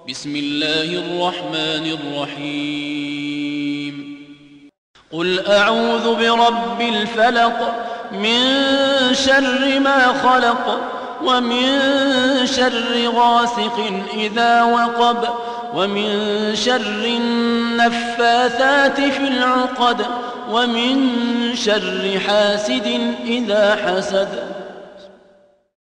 بسم الله الرحمن الرحيم قل أعوذ برب الفلق من شر ما خلق ومن شر غاسق إذا وقب ومن شر النفاثات في العقد ومن شر حاسد إذا حسد